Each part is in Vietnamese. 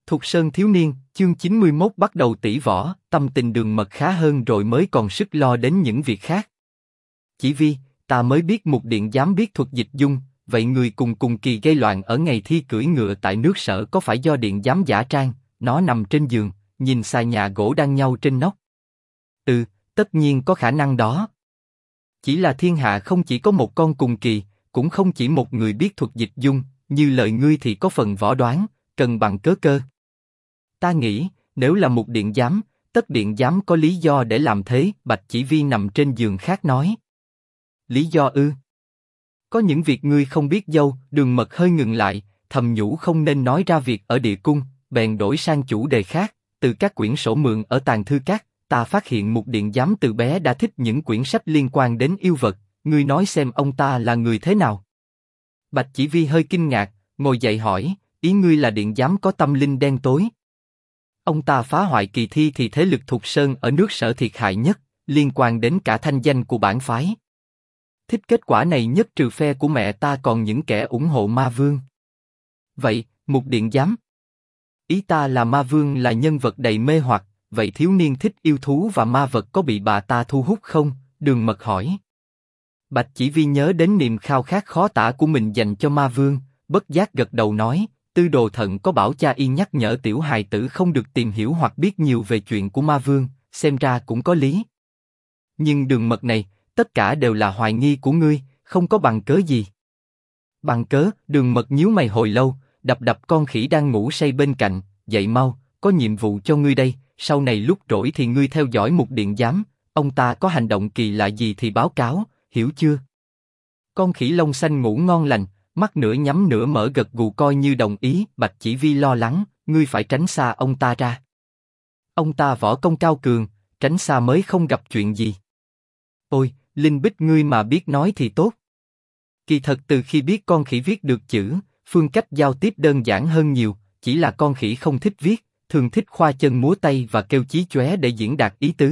Thục Sơn thiếu niên, chương 91 bắt đầu tỷ võ, tâm tình Đường Mật khá hơn rồi mới còn sức lo đến những việc khác. Chỉ vì, ta mới biết Mục Điện dám biết thuật dịch dung, vậy người cùng kỳ gây loạn ở ngày thi cưỡi ngựa tại nước Sở có phải do Điện dám giả trang? Nó nằm trên giường, nhìn xà nhà gỗ đang nhau trên nóc. Tất nhiên có khả năng đó. Chỉ là thiên hạ không chỉ có một con cùng kỳ, cũng không chỉ một người biết thuật dịch dung, như lời ngươi thì có phần võ đoán, cần bằng cớ cơ. Ta nghĩ, nếu là Mục Điện giám, tất Điện giám có lý do để làm thế. Bạch Chỉ Vi nằm trên giường khác nói. Lý do ư? Có những việc ngươi không biết dâu. Đường Mật hơi ngừng lại, thầm nhủ không nên nói ra việc ở địa cung, bèn đổi sang chủ đề khác. Từ các quyển sổ mượn ở tàng thư các, ta phát hiện Mục Điện giám từ bé đã thích những quyển sách liên quan đến yêu vật. Ngươi nói xem ông ta là người thế nào? Bạch Chỉ Vi hơi kinh ngạc, ngồi dậy hỏi, ý ngươi là Điện giám có tâm linh đen tối? Ông ta phá hoại kỳ thi thì thế lực Thục Sơn ở nước Sở thiệt hại nhất, liên quan đến cả thanh danh của bản phái. Thích kết quả này nhất trừ phe của mẹ ta còn những kẻ ủng hộ Ma Vương. Vậy, Mục Điện giám? Ý ta là Ma Vương là nhân vật đầy mê hoặc, vậy thiếu niên thích yêu thú và ma vật có bị bà ta thu hút không? Đường Mật hỏi. Bạch Chỉ Vi nhớ đến niềm khao khát khó tả của mình dành cho Ma Vương, bất giác gật đầu nói, Tư Đồ Thận có bảo cha y nhắc nhở tiểu hài tử không được tìm hiểu hoặc biết nhiều về chuyện của Ma Vương, xem ra cũng có lý. Nhưng Đường Mật này, tất cả đều là hoài nghi của ngươi, không có bằng cớ gì. Bằng cớ? Đường Mật nhíu mày hồi lâu, đập con khỉ đang ngủ say bên cạnh, dậy mau, có nhiệm vụ cho ngươi đây, sau này lúc rỗi thì ngươi theo dõi Mục Điện giám, ông ta có hành động kỳ lạ gì thì báo cáo, hiểu chưa? Con khỉ lông xanh ngủ ngon lành, mắt nửa nhắm nửa mở gật gù coi như đồng ý. Bạch Chỉ Vi lo lắng, ngươi phải tránh xa ông ta ra. Ông ta võ công cao cường, tránh xa mới không gặp chuyện gì. Ôi, Linh Bích ngươi mà biết nói thì tốt. Kỳ thật từ khi biết con khỉ viết được chữ, phương cách giao tiếp đơn giản hơn nhiều, chỉ là con khỉ không thích viết, thường thích khoa chân múa tay và kêu chí chóe để diễn đạt ý tứ.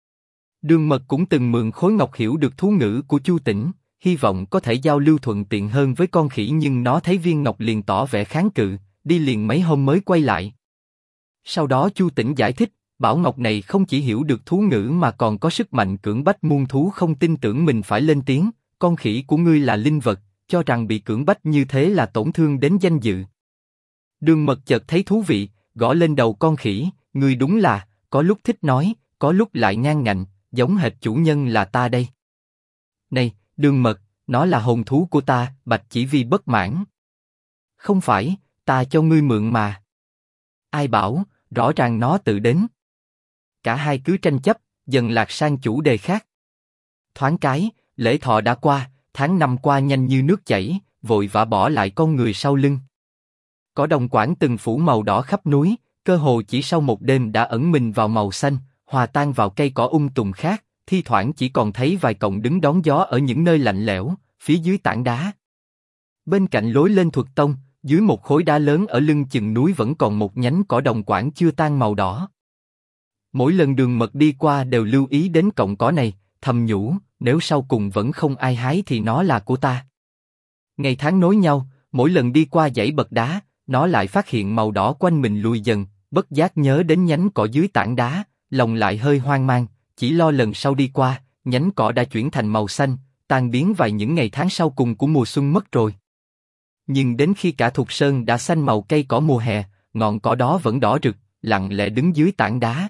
Đường Mật cũng từng mượn khối ngọc hiểu được thú ngữ của Chu Tĩnh, hy vọng có thể giao lưu thuận tiện hơn với con khỉ nhưng nó thấy viên ngọc liền tỏ vẻ kháng cự, đi liền mấy hôm mới quay lại. Sau đó Chu Tĩnh giải thích, bảo ngọc này không chỉ hiểu được thú ngữ mà còn có sức mạnh cưỡng bách muôn thú không tin tưởng mình phải lên tiếng, con khỉ của ngươi là linh vật, cho rằng bị cưỡng bách như thế là tổn thương đến danh dự. Đường Mật chợt thấy thú vị, gõ lên đầu con khỉ, ngươi đúng là, có lúc thích nói, có lúc lại ngang ngạnh, giống hệt chủ nhân là ta đây. Này, Đường Mật, nó là hồn thú của ta. Bạch Chỉ Vi bất mãn. Không phải, ta cho ngươi mượn mà. Ai bảo, rõ ràng nó tự đến. Cả hai cứ tranh chấp, dần lạc sang chủ đề khác. Thoáng cái, lễ thọ đã qua, tháng năm qua nhanh như nước chảy, vội vã bỏ lại con người sau lưng. Cỏ đồng quảng từng phủ màu đỏ khắp núi, cơ hồ chỉ sau một đêm đã ẩn mình vào màu xanh, hòa tan vào cây cỏ tùng khác. Thi thoảng chỉ còn thấy vài cọng đứng đón gió ở những nơi lạnh lẽo, phía dưới tảng đá. Bên cạnh lối lên Thuật Tông, dưới một khối đá lớn ở lưng chừng núi vẫn còn một nhánh cỏ đồng quảng chưa tan màu đỏ. Mỗi lần Đường Mật đi qua đều lưu ý đến cọng cỏ này, thầm nhủ, nếu sau cùng vẫn không ai hái thì nó là của ta. Ngày tháng nối nhau, mỗi lần đi qua dãy bậc đá, nó lại phát hiện màu đỏ quanh mình lùi dần, bất giác nhớ đến nhánh cỏ dưới tảng đá, lòng lại hơi hoang mang. Chỉ lo lần sau đi qua, nhánh cỏ đã chuyển thành màu xanh, tan biến vài những ngày tháng sau cùng của mùa xuân mất rồi. Nhưng đến khi cả Thục Sơn đã xanh màu cây cỏ mùa hè, ngọn cỏ đó vẫn đỏ rực, lặng lẽ đứng dưới tảng đá.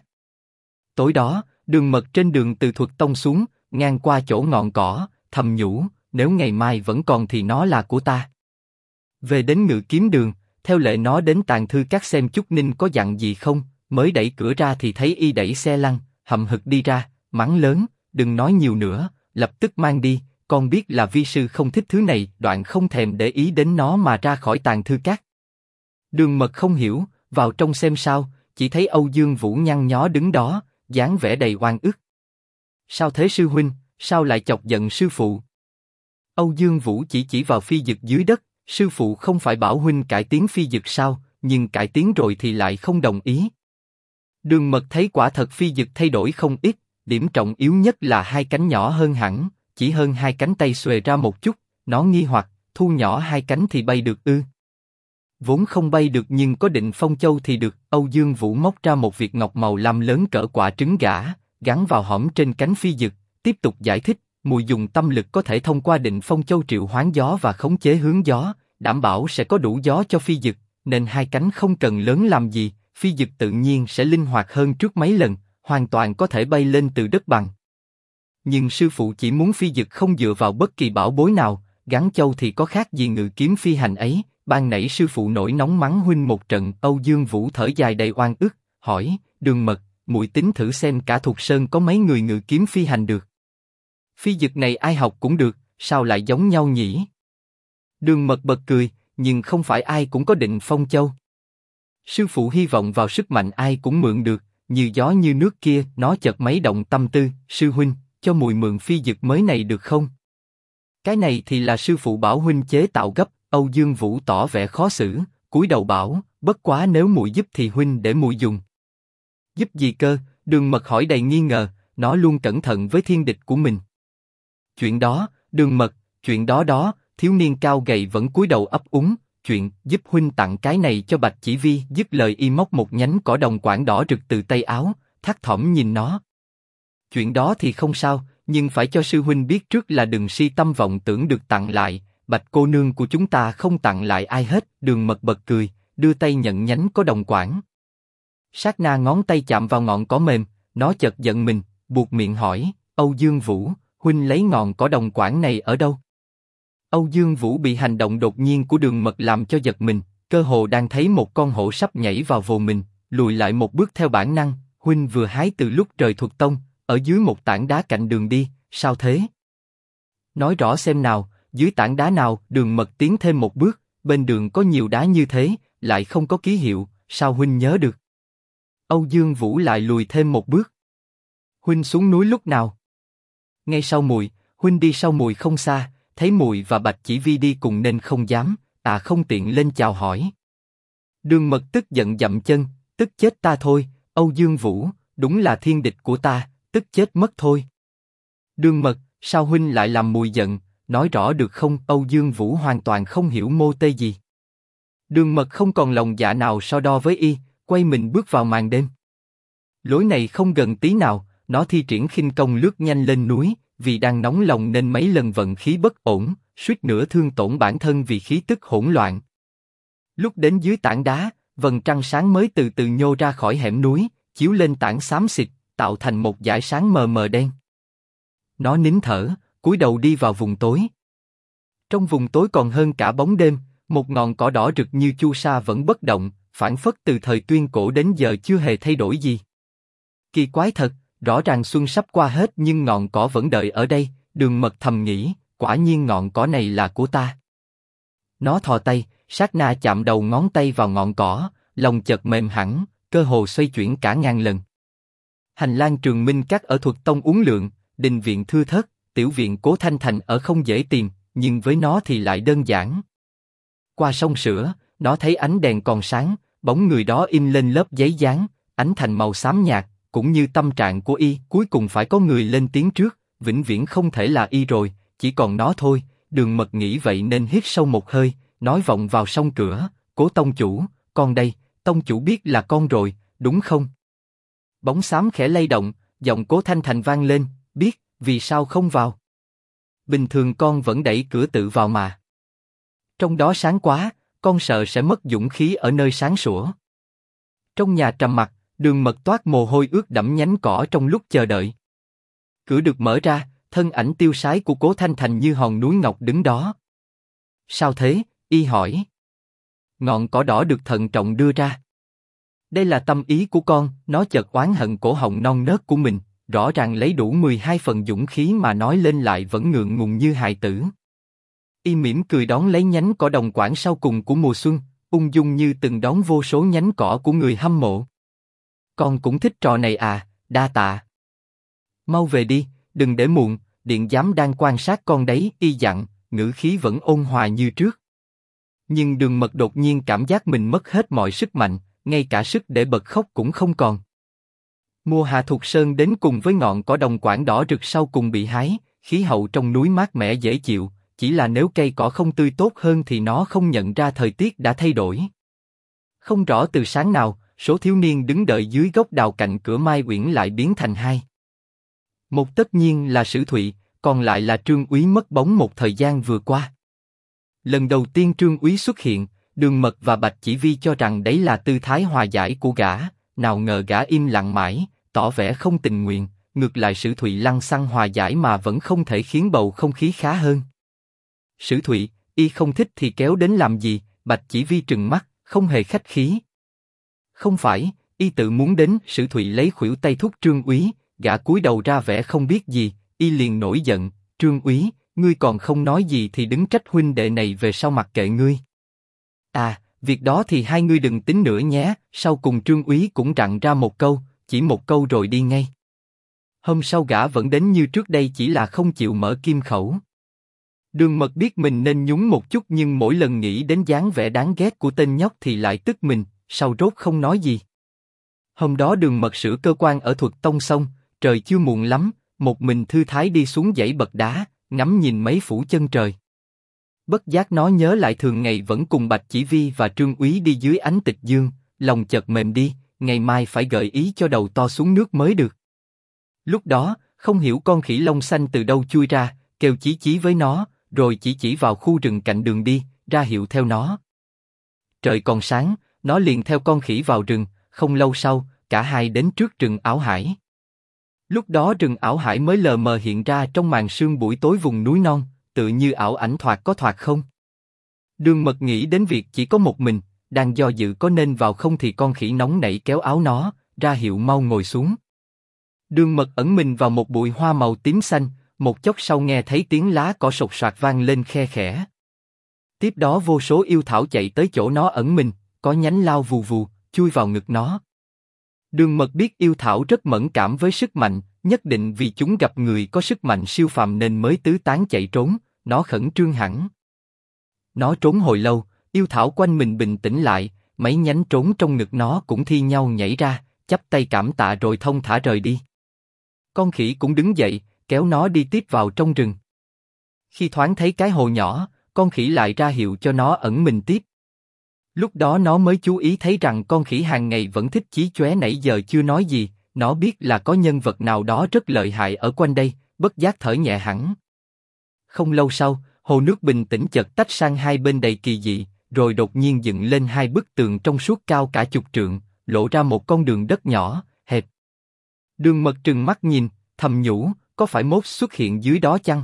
Tối đó, Đường Mật trên đường từ Thuật Tông xuống, ngang qua chỗ ngọn cỏ, thầm nhủ, nếu ngày mai vẫn còn thì nó là của ta. Về đến Ngự Kiếm Đường, theo lệ nó đến tàng thư các xem Chúc Ninh có dặn gì không, mới đẩy cửa ra thì thấy y đẩy xe lăn, hậm hực đi ra, mắng lớn, đừng nói nhiều nữa, lập tức mang đi, con biết là vi sư không thích thứ này. Đoạn không thèm để ý đến nó mà ra khỏi tàng thư các. Đường Mật không hiểu, vào trong xem sao, chỉ thấy Âu Dương Vũ nhăn nhó đứng đó, dáng vẻ đầy oan ức. Sao thế sư huynh, sao lại chọc giận sư phụ? Âu Dương Vũ chỉ vào phi dực dưới đất, sư phụ không phải bảo huynh cải tiến phi dực sao, nhưng cải tiến rồi thì lại không đồng ý. Đường Mật thấy quả thật phi dực thay đổi không ít, điểm trọng yếu nhất là hai cánh nhỏ hơn hẳn, chỉ hơn hai cánh tay xuề ra một chút. Nó nghi hoặc, thu nhỏ hai cánh thì bay được ư? Vốn không bay được nhưng có Định Phong Châu thì được. Âu Dương Vũ móc ra một việt ngọc màu lam lớn cỡ quả trứng gà, gắn vào hõm trên cánh phi dực, tiếp tục giải thích, mùi dùng tâm lực có thể thông qua Định Phong Châu triệu hoán gió và khống chế hướng gió, đảm bảo sẽ có đủ gió cho phi dực, nên hai cánh không cần lớn làm gì, phi dực tự nhiên sẽ linh hoạt hơn trước mấy lần, hoàn toàn có thể bay lên từ đất bằng. Nhưng sư phụ chỉ muốn phi dực không dựa vào bất kỳ bảo bối nào, gắn châu thì có khác gì ngự kiếm phi hành ấy. Ban nãy sư phụ nổi nóng mắng huynh một trận. Âu Dương Vũ thở dài đầy oan ức, hỏi, Đường Mật, muội tính thử xem cả Thục Sơn có mấy người ngự kiếm phi hành được. Phi dực này ai học cũng được, sao lại giống nhau nhỉ? Đường Mật bật cười, nhưng không phải ai cũng có Định Phong Châu. Sư phụ hy vọng vào sức mạnh ai cũng mượn được, như gió như nước kia. Nó chợt mấy động tâm tư, sư huynh, cho muội mượn phi dực mới này được không? Cái này thì là sư phụ bảo huynh chế tạo gấp. Âu Dương Vũ tỏ vẻ khó xử, cúi đầu bảo, bất quá nếu muội giúp thì huynh để muội dùng. Giúp gì cơ? Đường Mật hỏi đầy nghi ngờ, nó luôn cẩn thận với thiên địch của mình. Chuyện đó, Đường Mật, chuyện đó, thiếu niên cao gầy vẫn cúi đầu ấp úng, chuyện giúp huynh tặng cái này cho Bạch Chỉ Vi. Dứt lời y móc một nhánh cỏ đồng quảng đỏ rực từ tay áo, thắt thỏm nhìn nó. Chuyện đó thì không sao, nhưng phải cho sư huynh biết trước là đừng si tâm vọng tưởng được tặng lại. Bạch cô nương của chúng ta không tặng lại ai hết. Đường Mật bật cười, đưa tay nhận nhánh có đồng quảng. Sát na ngón tay chạm vào ngọn cỏ mềm, nó chợt giận mình, buột miệng hỏi, Âu Dương Vũ, huynh lấy ngọn cỏ đồng quảng này ở đâu? Âu Dương Vũ bị hành động đột nhiên của Đường Mật làm cho giật mình, cơ hồ đang thấy một con hổ sắp nhảy vào vồ mình, lùi lại một bước theo bản năng. Huynh vừa hái từ lúc trời Thuật Tông, ở dưới một tảng đá cạnh đường đi, sao thế? Nói rõ xem nào. Dưới tảng đá nào? Đường Mật tiến thêm một bước, bên đường có nhiều đá như thế, lại không có ký hiệu, sao huynh nhớ được? Âu Dương Vũ lại lùi thêm một bước. Huynh xuống núi lúc nào? Ngay sau muội, huynh đi sau muội không xa, thấy muội và Bạch Chỉ Vi đi cùng nên không dám, không tiện lên chào hỏi. Đường Mật tức giận dậm chân, tức chết ta thôi, Âu Dương Vũ, đúng là thiên địch của ta, tức chết mất thôi. Đường Mật, sao huynh lại làm muội giận? Nói rõ được không? Âu Dương Vũ hoàn toàn không hiểu mô tê gì. Đường Mật không còn lòng dạ nào so đo với y, quay mình bước vào màn đêm. Lối này không gần tí nào, nó thi triển khinh công lướt nhanh lên núi, vì đang nóng lòng nên mấy lần vận khí bất ổn, suýt nữa thương tổn bản thân vì khí tức hỗn loạn. Lúc đến dưới tảng đá, vầng trăng sáng mới từ từ nhô ra khỏi hẻm núi, chiếu lên tảng xám xịt, tạo thành một dải sáng mờ mờ đen. Nó nín thở, cúi đầu đi vào vùng tối. Trong vùng tối còn hơn cả bóng đêm, một ngọn cỏ đỏ rực như chu sa vẫn bất động, phảng phất từ thời tuyên cổ đến giờ chưa hề thay đổi gì. Kỳ quái thật, rõ ràng xuân sắp qua hết nhưng ngọn cỏ vẫn đợi ở đây. Đường Mật thầm nghĩ, quả nhiên ngọn cỏ này là của ta. Nó thò tay, sát na chạm đầu ngón tay vào ngọn cỏ, lòng chợt mềm hẳn, cơ hồ xoay chuyển cả ngàn lần. Hành lang Trường Minh Các ở Thuật Tông uốn lượn, đình viện thưa thớt, tiểu viện Cố Thanh Thành ở không dễ tìm, nhưng với nó thì lại đơn giản. Qua sông sữa, nó thấy ánh đèn còn sáng, bóng người đó in lên lớp giấy dán, ánh thành màu xám nhạt, cũng như tâm trạng của y. Cuối cùng phải có người lên tiếng trước, vĩnh viễn không thể là y rồi, chỉ còn nó thôi. Đường Mật nghĩ vậy nên hít sâu một hơi, nói vọng vào song cửa, Cố tông chủ, con đây. Tông chủ biết là con rồi, đúng không? Bóng xám khẽ lay động, giọng Cố Thanh Thành vang lên, biết, vì sao không vào? Bình thường con vẫn đẩy cửa tự vào mà. Trong đó sáng quá, con sợ sẽ mất dũng khí ở nơi sáng sủa. Trong nhà trầm mặc, Đường Mật toát mồ hôi ướt đẫm nhánh cỏ trong lúc chờ đợi. Cửa được mở ra, thân ảnh tiêu sái của Cố Thanh Thành như hòn núi ngọc đứng đó. Sao thế? Y hỏi. Ngọn cỏ đỏ được thận trọng đưa ra. Đây là tâm ý của con. Nó chợt oán hận cổ họng non nớt của mình, rõ ràng lấy đủ 12 phần dũng khí mà nói lên lại vẫn ngượng ngùng như hài tử. Y mỉm cười đón lấy nhánh cỏ đồng quảng sau cùng của mùa xuân, ung dung như từng đón vô số nhánh cỏ của người hâm mộ. Con cũng thích trò này à? Đa tạ. Mau về đi, đừng để muộn, điện giám đang quan sát con đấy. Y dặn, ngữ khí vẫn ôn hòa như trước. Nhưng Đường Mật đột nhiên cảm giác mình mất hết mọi sức mạnh, ngay cả sức để bật khóc cũng không còn. Mùa hạ Thục Sơn đến cùng với ngọn cỏ đồng quảng đỏ rực sau cùng bị hái, khí hậu trong núi mát mẻ dễ chịu, chỉ là nếu cây cỏ không tươi tốt hơn thì nó không nhận ra thời tiết đã thay đổi. Không rõ từ sáng nào, số thiếu niên đứng đợi dưới gốc đào cạnh cửa Mai Uyển lại biến thành hai. Một tất nhiên là Sử Thụy, còn lại là Trương Úy mất bóng một thời gian vừa qua. Lần đầu tiên Trương Úy xuất hiện, Đường Mật và Bạch Chỉ Vi cho rằng đấy là tư thái hòa giải của gã, nào ngờ gã im lặng mãi, tỏ vẻ không tình nguyện, ngược lại Sử Thụy lăng xăng hòa giải mà vẫn không thể khiến bầu không khí khá hơn. Sử Thụy, y không thích thì kéo đến làm gì? Bạch Chỉ Vi trừng mắt, không hề khách khí. Không phải, y tự muốn đến. Sử Thụy lấy khuỷu tay thúc Trương Úy, gã cúi đầu ra vẻ không biết gì, y liền nổi giận, Trương Úy, ngươi còn không nói gì thì đứng trách huynh đệ này về sau mặc kệ ngươi. À, việc đó thì hai ngươi đừng tính nữa nhé. Sau cùng Trương Úy cũng rặn ra một câu, chỉ một câu rồi đi ngay. Hôm sau gã vẫn đến như trước đây, chỉ là không chịu mở kim khẩu. Đường Mật biết mình nên nhún một chút, nhưng mỗi lần nghĩ đến dáng vẻ đáng ghét của tên nhóc thì lại tức mình, sau rốt không nói gì. Hôm đó Đường Mật sửa cơ quan ở Thuật Tông xong, trời chưa muộn lắm, một mình thư thái đi xuống dãy bậc đá, ngắm nhìn mấy phủ chân trời. Bất giác nó nhớ lại thường ngày vẫn cùng Bạch Chỉ Vi và Trương Úy đi dưới ánh tịch dương, lòng chợt mềm đi, ngày mai phải gợi ý cho đầu to xuống nước mới được. Lúc đó, không hiểu con khỉ lông xanh từ đâu chui ra, kêu chí chí với nó, rồi chỉ vào khu rừng cạnh đường đi, ra hiệu theo nó. Trời còn sáng, nó liền theo con khỉ vào rừng, không lâu sau, cả hai đến trước rừng Ảo Hải. Lúc đó rừng Ảo Hải mới lờ mờ hiện ra trong màn sương buổi tối vùng núi non, tự như ảo ảnh thoạt có thoạt không. Đường Mật nghĩ đến việc chỉ có một mình, đang do dự có nên vào không thì con khỉ nóng nảy kéo áo nó, ra hiệu mau ngồi xuống. Đường Mật ẩn mình vào một bụi hoa màu tím xanh, một chốc sau nghe thấy tiếng lá cỏ sột soạt vang lên khe khẽ. Tiếp đó vô số yêu thảo chạy tới chỗ nó ẩn mình, có nhánh lao vù vù, chui vào ngực nó. Đường Mật biết yêu thảo rất mẫn cảm với sức mạnh, nhất định vì chúng gặp người có sức mạnh siêu phàm nên mới tứ tán chạy trốn, nó khẩn trương hẳn. Nó trốn hồi lâu, yêu thảo quanh mình bình tĩnh lại, mấy nhánh trốn trong ngực nó cũng thi nhau nhảy ra, chắp tay cảm tạ rồi thông thả rời đi. Con khỉ cũng đứng dậy, kéo nó đi tiếp vào trong rừng. Khi thoáng thấy cái hồ nhỏ, con khỉ lại ra hiệu cho nó ẩn mình tiếp. Lúc đó nó mới chú ý thấy rằng con khỉ hàng ngày vẫn thích chí chóe nãy giờ chưa nói gì, nó biết là có nhân vật nào đó rất lợi hại ở quanh đây, bất giác thở nhẹ hẳn. Không lâu sau, hồ nước bình tĩnh chợt tách sang hai bên đầy kỳ dị, rồi đột nhiên dựng lên hai bức tường trong suốt cao cả chục trượng, lộ ra một con đường đất nhỏ, hẹp. Đường Mật trừng mắt nhìn, thầm nhủ, có phải Moses xuất hiện dưới đó chăng?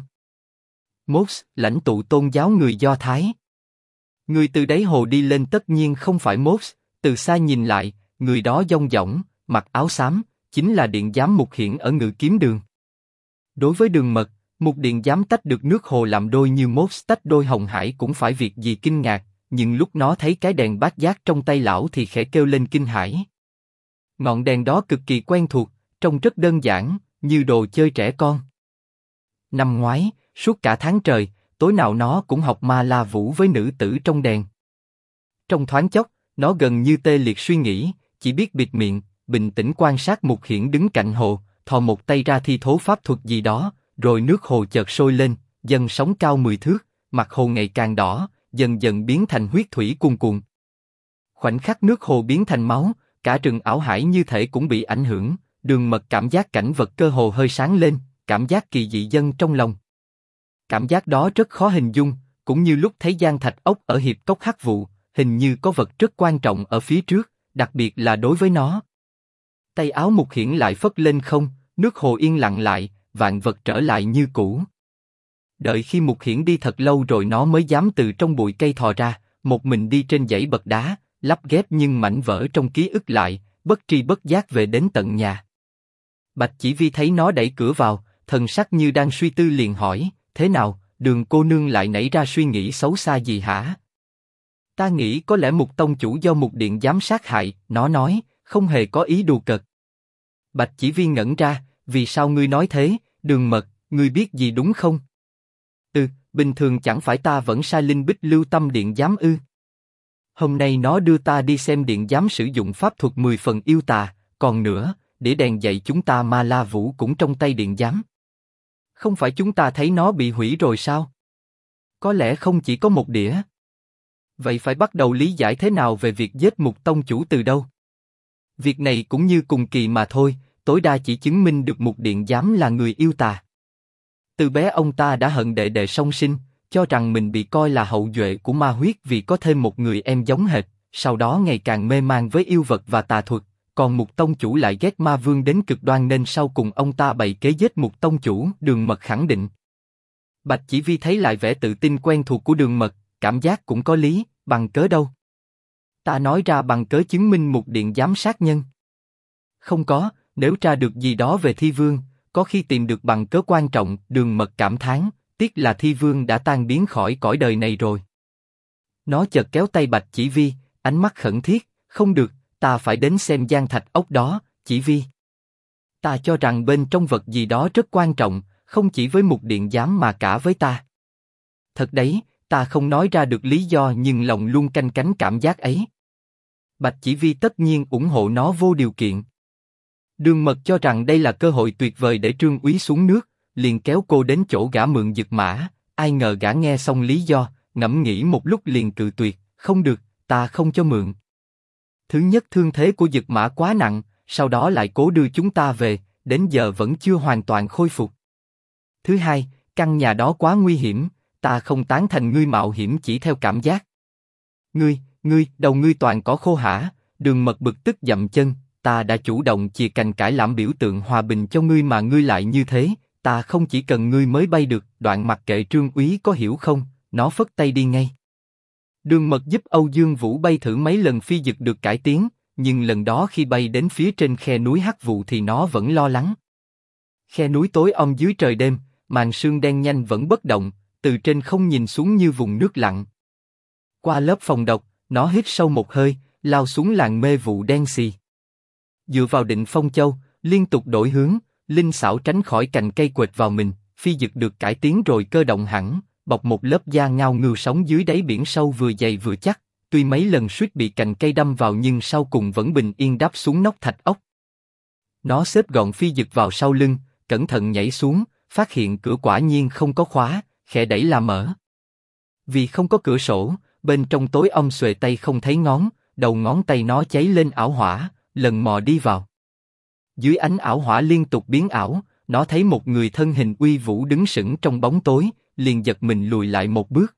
Moses, lãnh tụ tôn giáo người Do Thái. Người từ đáy hồ đi lên tất nhiên không phải Moses, từ xa nhìn lại, người đó dong dỏng, mặc áo xám, chính là điện giám Mục Hiển ở Ngự Kiếm Đường. Đối với Đường Mật, Mục điện giám tách được nước hồ làm đôi như Moses tách đôi Hồng Hải cũng phải việc gì kinh ngạc, nhưng lúc nó thấy cái đèn bát giác trong tay lão thì khẽ kêu lên kinh hãi. Ngọn đèn đó cực kỳ quen thuộc, trông rất đơn giản, như đồ chơi trẻ con. Năm ngoái, suốt cả tháng trời, tối nào nó cũng học ma la vũ với nữ tử trong đèn. Trong thoáng chốc, nó gần như tê liệt suy nghĩ, chỉ biết bịt miệng, bình tĩnh quan sát Mục Hiển đứng cạnh hồ, thò một tay ra thi thố pháp thuật gì đó, rồi nước hồ chợt sôi lên, dâng sóng cao 10 thước, mặt hồ ngày càng đỏ, dần dần biến thành huyết thủy cuồn cuộn. Khoảnh khắc nước hồ biến thành máu, cả rừng Ảo Hải như thể cũng bị ảnh hưởng. Đường Mật cảm giác cảnh vật cơ hồ hơi sáng lên, cảm giác kỳ dị dâng trong lòng. Cảm giác đó rất khó hình dung, cũng như lúc thấy Giang Thạch Ốc ở hiệp cốc Hắc Vụ, hình như có vật rất quan trọng ở phía trước, đặc biệt là đối với nó. Tay áo Mục Hiển lại phất lên không, nước hồ yên lặng lại, vạn vật trở lại như cũ. Đợi khi Mục Hiển đi thật lâu rồi nó mới dám từ trong bụi cây thò ra, một mình đi trên dãy bậc đá, lắp ghép nhưng mảnh vỡ trong ký ức lại, bất tri bất giác về đến tận nhà. Bạch Chỉ Vi thấy nó đẩy cửa vào, thần sắc như đang suy tư liền hỏi, thế nào, Đường cô nương lại nảy ra suy nghĩ xấu xa gì hả? Ta nghĩ có lẽ Mục tông chủ do Mục điện giám sát hại, nó nói, không hề có ý đùa cợt. Bạch Chỉ Vi ngẩn ra, vì sao ngươi nói thế, Đường Mật, ngươi biết gì đúng không? Bình thường chẳng phải ta vẫn sai Linh Bích Lưu Tâm điện giám ư? Hôm nay nó đưa ta đi xem điện giám sử dụng pháp thuật 10 phần yêu tà, còn nữa, để đèn dạy chúng ta ma la vũ cũng trong tay điện giám. Không phải chúng ta thấy nó bị hủy rồi sao? Có lẽ không chỉ có một đĩa. Vậy phải bắt đầu lý giải thế nào về việc giết Mục tông chủ từ đâu? Việc này cũng như cùng kỳ mà thôi, tối đa chỉ chứng minh được Mục điện giám là người yêu tà. Từ bé ông ta đã hận đệ đệ song sinh, cho rằng mình bị coi là hậu duệ của ma huyết vì có thêm một người em giống hệt, sau đó ngày càng mê man với yêu vật và tà thuật, còn Mục tông chủ lại ghét ma vương đến cực đoan nên sau cùng ông ta bày kế giết Mục tông chủ. Đường Mật khẳng định. Bạch Chỉ Vi thấy lại vẻ tự tin quen thuộc của Đường Mật, cảm giác cũng có lý, bằng cớ đâu? Ta nói ra bằng cớ chứng minh Mục điện giám sát nhân. Không có, nếu tra được gì đó về Thi Vương, có khi tìm được bằng cớ quan trọng. Đường Mật cảm thán, tiếc là Thi Vương đã tan biến khỏi cõi đời này rồi. Nó chợt kéo tay Bạch Chỉ Vi, ánh mắt khẩn thiết, không được, ta phải đến xem gian thạch ốc đó, Chỉ Vi. Ta cho rằng bên trong vật gì đó rất quan trọng, không chỉ với Mục điện giám mà cả với ta. Thật đấy, ta không nói ra được lý do nhưng lòng luôn canh cánh cảm giác ấy. Bạch Chỉ Vi tất nhiên ủng hộ nó vô điều kiện. Đường Mật cho rằng đây là cơ hội tuyệt vời để Trương Úy xuống nước, liền kéo cô đến chỗ gã mượn dực mã. Ai ngờ gã nghe xong lý do, ngẫm nghĩ một lúc liền cự tuyệt, không được, ta không cho mượn. Thứ nhất thương thế của dực mã quá nặng, sau đó lại cố đưa chúng ta về, đến giờ vẫn chưa hoàn toàn khôi phục. Thứ hai, căn nhà đó quá nguy hiểm, ta không tán thành ngươi mạo hiểm chỉ theo cảm giác. Đầu ngươi toàn cỏ khô hả? Đường Mật bực tức dậm chân, ta đã chủ động chìa cành cải lãm biểu tượng hòa bình cho ngươi mà ngươi lại như thế, ta không chỉ cần ngươi mới bay được. Đoạn mặc kệ Trương Úy có hiểu không, nó phất tay đi ngay. Đường Mật giúp Âu Dương Vũ bay thử mấy lần phi dực được cải tiến, nhưng lần đó khi bay đến phía trên khe núi Hắc Vụ thì nó vẫn lo lắng. Khe núi tối om dưới trời đêm, màn sương đen nhanh vẫn bất động, từ trên không nhìn xuống như vùng nước lặng. Qua lớp phòng độc, nó hít sâu một hơi, lao xuống làn mê vụ đen xì. Dựa vào định phong châu, liên tục đổi hướng, linh xảo tránh khỏi cành cây quệt vào mình, phi dực được cải tiến rồi cơ động hẳn, bọc một lớp da ngao ngư sống dưới đáy biển sâu vừa dày vừa chắc. Tuy mấy lần suýt bị cành cây đâm vào nhưng sau cùng vẫn bình yên đáp xuống nóc thạch ốc. Nó xếp gọn phi dực vào sau lưng, cẩn thận nhảy xuống, phát hiện cửa quả nhiên không có khóa, khẽ đẩy là mở. Vì không có cửa sổ, bên trong tối om xuề tay không thấy ngón, đầu ngón tay nó cháy lên ảo hỏa, lần mò đi vào. Dưới ánh ảo hỏa liên tục biến ảo, nó thấy một người thân hình uy vũ đứng sững trong bóng tối, liền giật mình lùi lại một bước.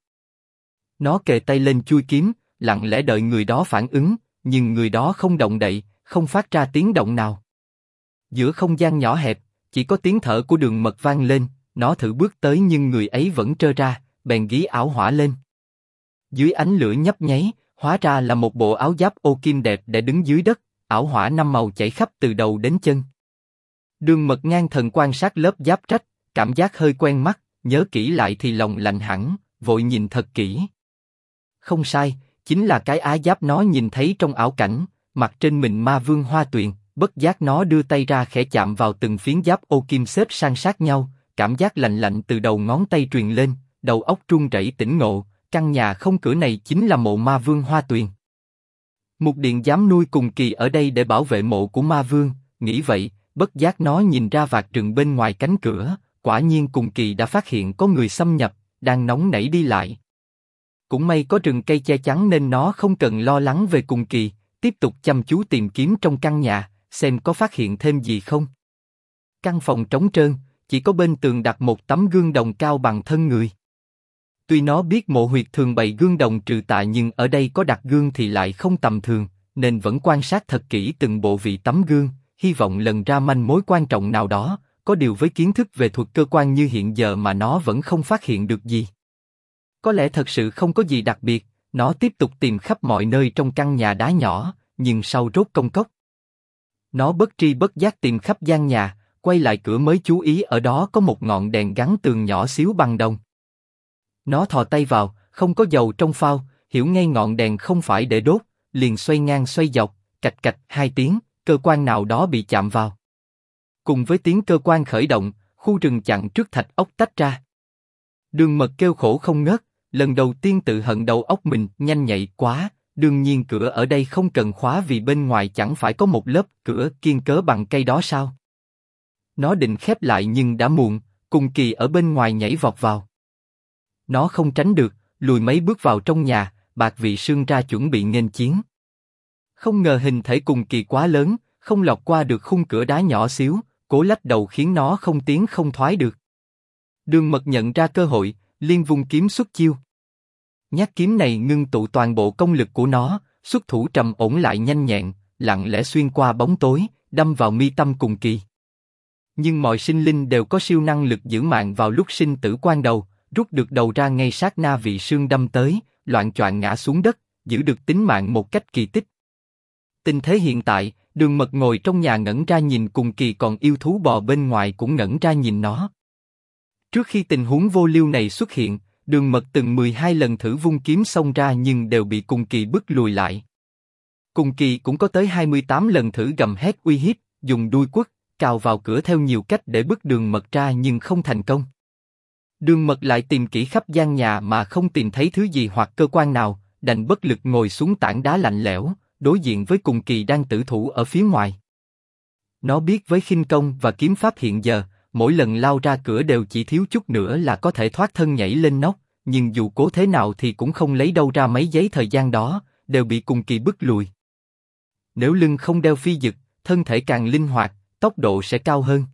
Nó kề tay lên chuôi kiếm, lặng lẽ đợi người đó phản ứng, nhưng người đó không động đậy, không phát ra tiếng động nào. Giữa không gian nhỏ hẹp, chỉ có tiếng thở của Đường Mật vang lên, nó thử bước tới nhưng người ấy vẫn trơ ra, bèn gí ảo hỏa lên. Dưới ánh lửa nhấp nháy, hóa ra là một bộ áo giáp ô kim đẹp để đứng dưới đất, ảo hỏa năm màu chảy khắp từ đầu đến chân. Đường Mật ngang thần quan sát lớp giáp trách, cảm giác hơi quen mắt, nhớ kỹ lại thì lòng lạnh hẳn, vội nhìn thật kỹ. Không sai, chính là cái áo giáp nó nhìn thấy trong ảo cảnh, mặc trên mình ma vương Hoa Tuyền. Bất giác nó đưa tay ra khẽ chạm vào từng phiến giáp ô kim xếp san sát nhau, cảm giác lạnh lạnh từ đầu ngón tay truyền lên, đầu óc run rẩy tỉnh ngộ, căn nhà không cửa này chính là mộ ma vương Hoa Tuyền. Mục điện giám nuôi cùng kỳ ở đây để bảo vệ mộ của ma vương, nghĩ vậy, bất giác nó nhìn ra vạt rừng bên ngoài cánh cửa, quả nhiên cùng kỳ đã phát hiện có người xâm nhập, đang nóng nảy đi lại. Cũng may có rừng cây che chắn nên nó không cần lo lắng về cùng kỳ, tiếp tục chăm chú tìm kiếm trong căn nhà, xem có phát hiện thêm gì không. Căn phòng trống trơn, chỉ có bên tường đặt một tấm gương đồng cao bằng thân người. Tuy nó biết mộ huyệt thường bày gương đồng trừ tà nhưng ở đây có đặt gương thì lại không tầm thường, nên vẫn quan sát thật kỹ từng bộ vị tấm gương, hy vọng lần ra manh mối quan trọng nào đó. Có điều với kiến thức về thuật cơ quan như hiện giờ mà nó vẫn không phát hiện được gì. Có lẽ thật sự không có gì đặc biệt, nó tiếp tục tìm khắp mọi nơi trong căn nhà đá nhỏ, nhưng sau rốt công cốc. Nó bất tri bất giác tìm khắp gian nhà, quay lại cửa mới chú ý ở đó có một ngọn đèn gắn tường nhỏ xíu bằng đồng. Nó thò tay vào, không có dầu trong phao, hiểu ngay ngọn đèn không phải để đốt, liền xoay ngang xoay dọc, cạch cạch hai tiếng, cơ quan nào đó bị chạm vào. Cùng với tiếng cơ quan khởi động, khu rừng chặn trước thạch ốc tách ra. Đường Mật kêu khổ không ngớt, lần đầu tiên tự hận đầu óc mình nhanh nhạy quá. Đương nhiên cửa ở đây không cần khóa vì bên ngoài chẳng phải có một lớp cửa kiên cớ bằng cây đó sao? Nó định khép lại nhưng đã muộn, cùng kỳ ở bên ngoài nhảy vọt vào. Nó không tránh được, lùi mấy bước vào trong nhà, Bạc Vị Sương ra chuẩn bị nghênh chiến. Không ngờ hình thể Cùng Kỳ quá lớn, không lọt qua được khung cửa đá nhỏ xíu, cố lách đầu khiến nó không tiến không thoái được. Đường Mật nhận ra cơ hội, liên vung kiếm xuất chiêu. Nhát kiếm này ngưng tụ toàn bộ công lực của nó, xuất thủ trầm ổn lại nhanh nhẹn, lặng lẽ xuyên qua bóng tối, đâm vào mi tâm Cùng Kỳ. Nhưng mọi sinh linh đều có siêu năng lực giữ mạng vào lúc sinh tử quan đầu, rút được đầu ra ngay sát na Vị Sương đâm tới, loạng choạng ngã xuống đất, giữ được tính mạng một cách kỳ tích. Tình thế hiện tại, Đường Mật ngồi trong nhà ngẩn ra nhìn Cùng Kỳ, còn yêu thú bò bên ngoài cũng ngẩn ra nhìn nó. Trước khi tình huống vô liêu này xuất hiện, Đường Mật từng 12 lần thử vung kiếm xông ra nhưng đều bị Cùng Kỳ bức lùi lại. Cùng Kỳ cũng có tới 28 lần thử gầm hét uy hiếp, dùng đuôi quất, cào vào cửa theo nhiều cách để bức Đường Mật ra nhưng không thành công. Đường Mật lại tìm kỹ khắp gian nhà mà không tìm thấy thứ gì hoặc cơ quan nào, đành bất lực ngồi xuống tảng đá lạnh lẽo, đối diện với Cùng Kỳ đang tử thủ ở phía ngoài. Nó biết với khinh công và kiếm pháp hiện giờ, mỗi lần lao ra cửa đều chỉ thiếu chút nữa là có thể thoát thân nhảy lên nóc, nhưng dù cố thế nào thì cũng không lấy đâu ra mấy giây thời gian đó, đều bị Cùng Kỳ bức lùi. Nếu lưng không đeo phi dực, thân thể càng linh hoạt, tốc độ sẽ cao hơn.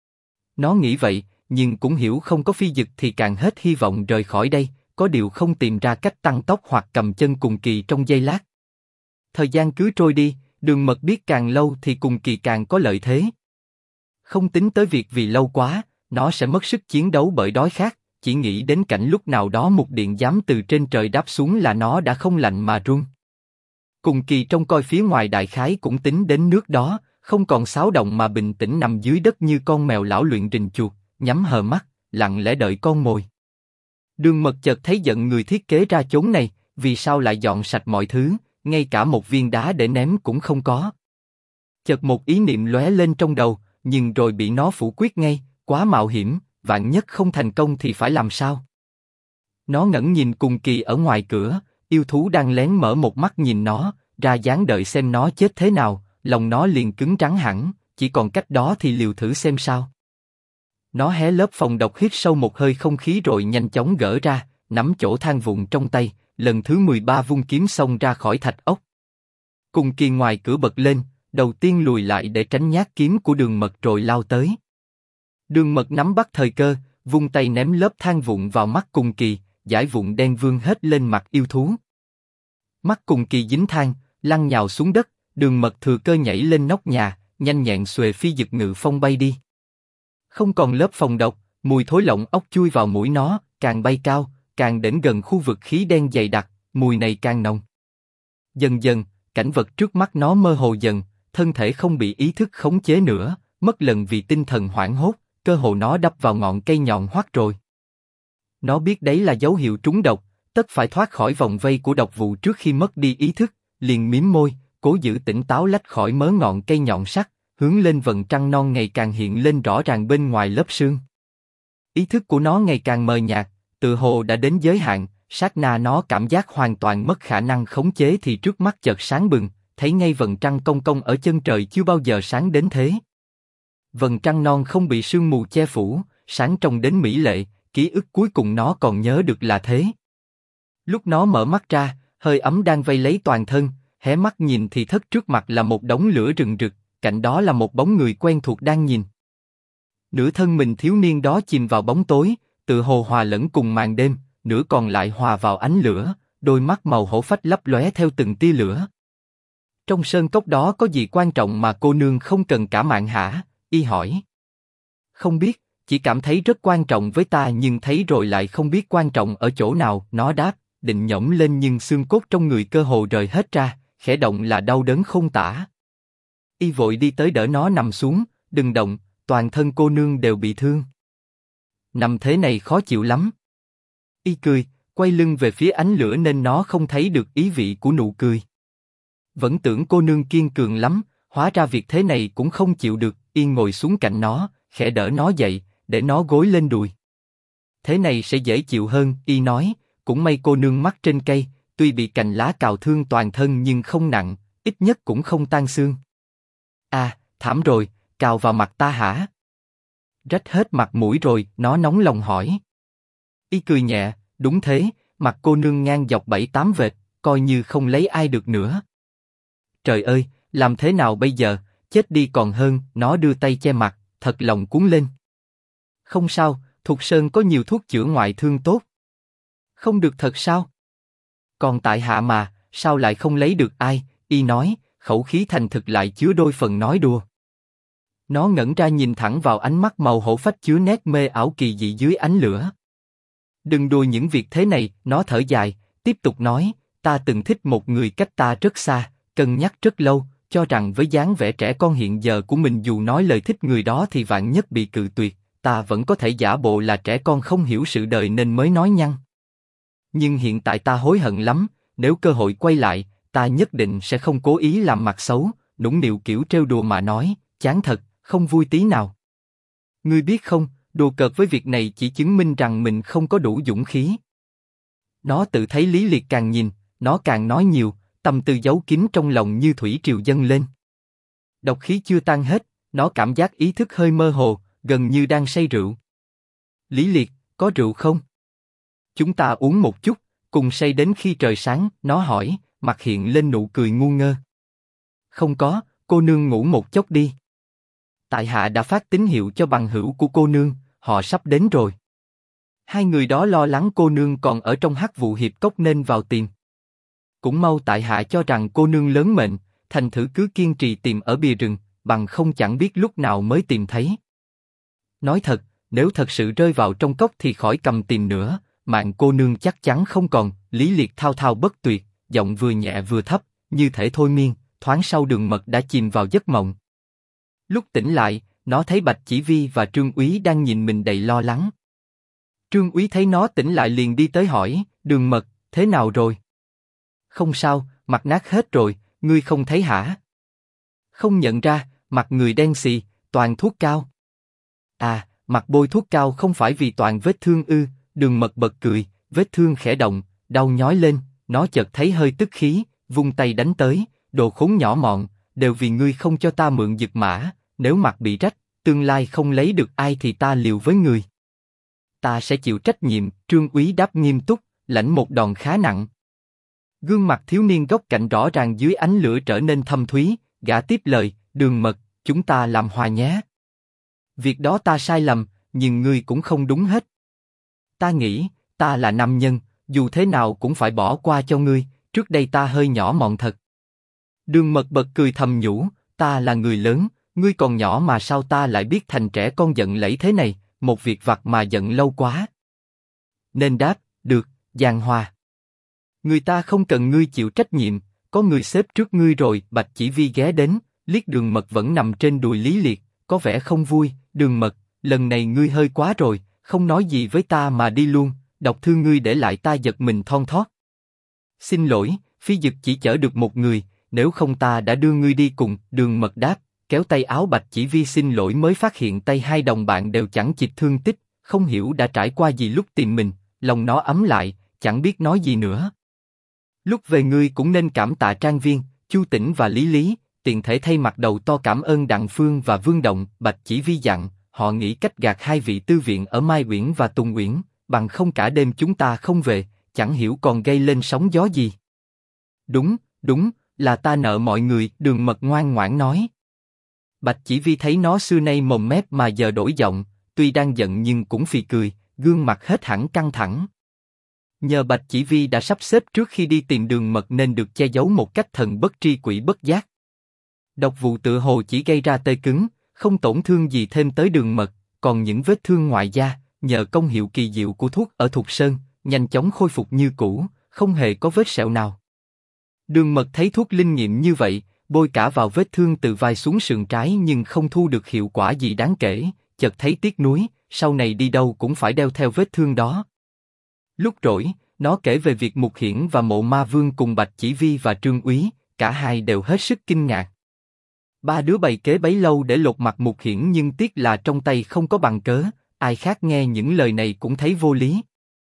Nó nghĩ vậy, nhưng cũng hiểu không có phi dực thì càng hết hy vọng rời khỏi đây, có điều không tìm ra cách tăng tốc hoặc cầm chân Cùng Kỳ trong giây lát. Thời gian cứ trôi đi, Đường Mật biết càng lâu thì Cùng Kỳ càng có lợi thế. Không tính tới việc vì lâu quá, nó sẽ mất sức chiến đấu bởi đói khát, chỉ nghĩ đến cảnh lúc nào đó một điện giám từ trên trời đáp xuống là nó đã không lạnh mà run. Cùng Kỳ trông coi phía ngoài đại khái cũng tính đến nước đó, không còn xáo động mà bình tĩnh nằm dưới đất như con mèo lão luyện rình chuột, nhắm hờ mắt, lặng lẽ đợi con mồi. Đường Mật chợt thấy giận người thiết kế ra chốn này, vì sao lại dọn sạch mọi thứ, ngay cả một viên đá để ném cũng không có. Chợt một ý niệm lóe lên trong đầu, nhưng rồi bị nó phủ quyết ngay, quá mạo hiểm, vạn nhất không thành công thì phải làm sao? Nó ngẩng nhìn Cùng Kỳ ở ngoài cửa, yêu thú đang lén mở một mắt nhìn nó, ra dáng đợi xem nó chết thế nào, lòng nó liền cứng rắn hẳn, chỉ còn cách đó thì liều thử xem sao. Nó hé lớp phòng độc hít sâu một hơi không khí rồi nhanh chóng gỡ ra, nắm chỗ than vụn trong tay, lần thứ 13 vung kiếm xông ra khỏi thạch ốc. Cùng Kỳ ngoài cửa bật lên, đầu tiên lùi lại để tránh nhát kiếm của Đường Mật rồi lao tới. Đường Mật nắm bắt thời cơ, vung tay ném lớp than vụn vào mắt Cùng Kỳ, dải vụn đen vương hết lên mặt yêu thú. Mắt Cùng Kỳ dính than, lăn nhào xuống đất, Đường Mật thừa cơ nhảy lên nóc nhà, nhanh nhẹn xuề phi dực ngự phong bay đi. Không còn lớp phòng độc, mùi thối lộng ốc chui vào mũi nó, càng bay cao, càng đến gần khu vực khí đen dày đặc, mùi này càng nồng. Dần dần, cảnh vật trước mắt nó mơ hồ dần, thân thể không bị ý thức khống chế nữa, mất lần vì tinh thần hoảng hốt, cơ hồ nó đập vào ngọn cây nhọn hoắt rồi. Nó biết đấy là dấu hiệu trúng độc, tất phải thoát khỏi vòng vây của độc vụ trước khi mất đi ý thức, liền mím môi, cố giữ tỉnh táo lách khỏi mớ ngọn cây nhọn sắc, hướng lên vầng trăng non ngày càng hiện lên rõ ràng bên ngoài lớp sương. Ý thức của nó ngày càng mờ nhạt, tự hồ đã đến giới hạn, sát na nó cảm giác hoàn toàn mất khả năng khống chế thì trước mắt chợt sáng bừng, thấy ngay vầng trăng cong cong ở chân trời chưa bao giờ sáng đến thế. Vầng trăng non không bị sương mù che phủ, sáng trông đến mỹ lệ, ký ức cuối cùng nó còn nhớ được là thế. Lúc nó mở mắt ra, hơi ấm đang vây lấy toàn thân, hé mắt nhìn thì thất trước mặt là một đống lửa rừng rực, cạnh đó là một bóng người quen thuộc đang nhìn. Nửa thân mình thiếu niên đó chìm vào bóng tối, tự hồ hòa lẫn cùng màn đêm, nửa còn lại hòa vào ánh lửa, đôi mắt màu hổ phách lấp lóe theo từng tia lửa. Trong sơn cốc đó có gì quan trọng mà cô nương không cần cả mạng hả? Y hỏi. Không biết, chỉ cảm thấy rất quan trọng với ta nhưng thấy rồi lại không biết quan trọng ở chỗ nào. Nó đáp, định nhổm lên nhưng xương cốt trong người cơ hồ rời hết ra, khẽ động là đau đớn không tả. Y vội đi tới đỡ nó nằm xuống, đừng động, toàn thân cô nương đều bị thương. Nằm thế này khó chịu lắm. Y cười, quay lưng về phía ánh lửa nên nó không thấy được ý vị của nụ cười. Vẫn tưởng cô nương kiên cường lắm, hóa ra việc thế này cũng không chịu được. Y ngồi xuống cạnh nó, khẽ đỡ nó dậy, để nó gối lên đùi. Thế này sẽ dễ chịu hơn, Y nói, cũng may cô nương mắc trên cây, tuy bị cành lá cào thương toàn thân nhưng không nặng, ít nhất cũng không tan xương. À, thảm rồi, cào vào mặt ta hả? Rách hết mặt mũi rồi, nó nóng lòng hỏi. Y cười nhẹ, Đúng thế, mặt cô nương ngang dọc 7-8 vệt, coi như không lấy ai được nữa. Trời ơi, làm thế nào bây giờ, chết đi còn hơn. Nó đưa tay che mặt, thật lòng cuốn lên. Không sao, Thục Sơn có nhiều thuốc chữa ngoại thương tốt. Không được thật sao? Còn tại hạ mà, sao lại không lấy được ai? Y nói, khẩu khí thành thực lại chứa đôi phần nói đùa. Nó ngẩn ra nhìn thẳng vào ánh mắt màu hổ phách chứa nét mê ảo kỳ dị dưới ánh lửa. Đừng đùa những việc thế này, nó thở dài, tiếp tục nói, ta từng thích một người cách ta rất xa, cân nhắc rất lâu, cho rằng với dáng vẻ trẻ con hiện giờ của mình dù nói lời thích người đó thì vạn nhất bị cự tuyệt, ta vẫn có thể giả bộ là trẻ con không hiểu sự đời nên mới nói nhăng. Nhưng hiện tại ta hối hận lắm, nếu cơ hội quay lại, ta nhất định sẽ không cố ý làm mặt xấu, nũng nịu kiểu trêu đùa mà nói, chán thật, không vui tí nào. Ngươi biết không, đùa cợt với việc này chỉ chứng minh rằng mình không có đủ dũng khí. Nó tự thấy Lý Liệt càng nhìn, nó càng nói nhiều, tâm tư giấu kín trong lòng như thủy triều dâng lên. Độc khí chưa tan hết, nó cảm giác ý thức hơi mơ hồ, gần như đang say rượu. Lý Liệt, có rượu không? Chúng ta uống một chút, cùng say đến khi trời sáng, nó hỏi, mặt hiện lên nụ cười ngu ngơ. Không có, cô nương ngủ một chốc đi. Tại hạ đã phát tín hiệu cho bằng hữu của cô nương, họ sắp đến rồi. Hai người đó lo lắng cô nương còn ở trong hắc vụ hiệp cốc nên vào tìm. Cũng mau tại hạ cho rằng cô nương lớn mệnh, thành thử cứ kiên trì tìm ở bìa rừng, bằng không chẳng biết lúc nào mới tìm thấy. Nói thật, nếu thật sự rơi vào trong cốc thì khỏi cầm tìm nữa, mạng cô nương chắc chắn không còn. Lý Liệt thao thao bất tuyệt, giọng vừa nhẹ vừa thấp, như thể thôi miên, thoáng sau Đường Mật đã chìm vào giấc mộng. Lúc tỉnh lại, nó thấy Bạch Chỉ Vi và Trương Úy đang nhìn mình đầy lo lắng. Trương Úy thấy nó tỉnh lại liền đi tới hỏi, Đường Mật, thế nào rồi? Không sao, mặt nát hết rồi, ngươi không thấy hả? Không nhận ra, mặt người đen xì, toàn thuốc cao. À, mặt bôi thuốc cao không phải vì toàn vết thương ư? Đường Mật bật cười, vết thương khẽ động, đau nhói lên, nó chợt thấy hơi tức khí, vung tay đánh tới, đồ khốn nhỏ mọn, đều vì ngươi không cho ta mượn dược mã, nếu mặt bị rách, tương lai không lấy được ai thì ta liều với người. Ta sẽ chịu trách nhiệm, Trương Úy đáp nghiêm túc, lãnh một đòn khá nặng. Gương mặt thiếu niên góc cạnh rõ ràng dưới ánh lửa trở nên thâm thúy, gã tiếp lời, Đường Mật, chúng ta làm hòa nhé. Việc đó ta sai lầm, nhưng ngươi cũng không đúng hết. Ta nghĩ, ta là nam nhân, dù thế nào cũng phải bỏ qua cho ngươi, trước đây ta hơi nhỏ mọn thật. Đường Mật bật cười thầm nhủ, ta là người lớn, ngươi còn nhỏ mà sao ta lại biết thành trẻ con giận lẫy thế này, một việc vặt mà giận lâu quá. Nên đáp, được, giang hoa. Người ta không cần ngươi chịu trách nhiệm, có người xếp trước ngươi rồi. Bạch Chỉ Vi ghé đến, liếc Đường Mật vẫn nằm trên đùi Lý Liệt, có vẻ không vui. Đường Mật, lần này ngươi hơi quá rồi, không nói gì với ta mà đi luôn, độc thư ngươi để lại ta giật mình thon thót. Xin lỗi, phi dực chỉ chở được một người, nếu không ta đã đưa ngươi đi cùng. Đường Mật đáp, kéo tay áo Bạch Chỉ Vi xin lỗi mới phát hiện tay hai đồng bạn đều chẳng chịt thương tích, không hiểu đã trải qua gì lúc tìm mình, lòng nó ấm lại, chẳng biết nói gì nữa. Lúc về ngươi cũng nên cảm tạ Trang Viên, Chu Tĩnh và Lý Lý, tiện thể thay mặt đầu to cảm ơn Đặng Phương và Vương Động. Bạch Chỉ Vi dặn, họ nghĩ cách gạt hai vị tư viện ở Mai Uyển và Tùng Uyển, bằng không cả đêm chúng ta không về, chẳng hiểu còn gây lên sóng gió gì. Đúng, đúng, là ta nợ mọi người. Đường Mật ngoan ngoãn nói. Bạch Chỉ Vi thấy nó xưa nay mồm mép mà giờ đổi giọng, tuy đang giận nhưng cũng phì cười, gương mặt hết hẳn căng thẳng. Nhờ Bạch Chỉ Vi đã sắp xếp trước khi đi tìm Đường Mật nên được che giấu một cách thần bất tri quỷ bất giác. Độc vụ tựa hồ chỉ gây ra tê cứng, không tổn thương gì thêm tới Đường Mật, còn những vết thương ngoại da, nhờ công hiệu kỳ diệu của thuốc ở Thục Sơn, nhanh chóng khôi phục như cũ, không hề có vết sẹo nào. Đường Mật thấy thuốc linh nghiệm như vậy, bôi cả vào vết thương từ vai xuống sườn trái nhưng không thu được hiệu quả gì đáng kể, chợt thấy tiếc nuối, sau này đi đâu cũng phải đeo theo vết thương đó. Lúc rỗi, nó kể về việc Mục Hiển và Mộ Ma Vương cùng Bạch Chỉ Vi và Trương Úy, cả hai đều hết sức kinh ngạc. Ba đứa bày kế bấy lâu để lột mặt Mục Hiển nhưng tiếc là trong tay không có bằng cớ, ai khác nghe những lời này cũng thấy vô lý.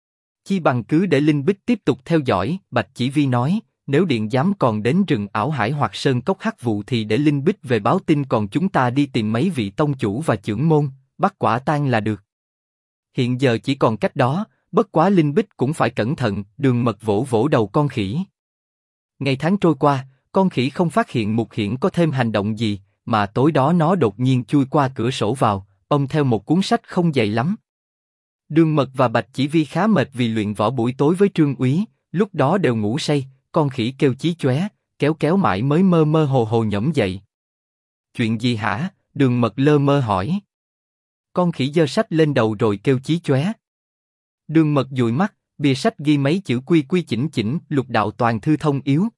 Chi bằng cứ để Linh Bích tiếp tục theo dõi. Bạch Chỉ Vi nói, nếu điện giám còn đến rừng ảo hải hoặc sơn cốc hắc vụ thì để Linh Bích về báo tin, còn chúng ta đi tìm mấy vị tông chủ và trưởng môn, bắt quả tang là được. Hiện giờ chỉ còn cách đó, bất quá Linh Bích cũng phải cẩn thận, Đường Mật vỗ vỗ đầu con khỉ. Ngày tháng trôi qua, con khỉ không phát hiện Mục Hiển có thêm hành động gì, mà tối đó nó đột nhiên chui qua cửa sổ vào, ôm theo một cuốn sách không dày lắm. Đường Mật và Bạch Chỉ Vi khá mệt vì luyện võ buổi tối với Trương Úy, lúc đó đều ngủ say, con khỉ kêu chí chóe, kéo kéo mãi mới mơ mơ hồ hồ nhổm dậy. Chuyện gì hả? Đường Mật lơ mơ hỏi. Con khỉ giơ sách lên đầu rồi kêu chí chóe. Đường Mật dụi mắt, bìa sách ghi mấy chữ quy quy chỉnh chỉnh, lục đạo toàn thư thông yếu,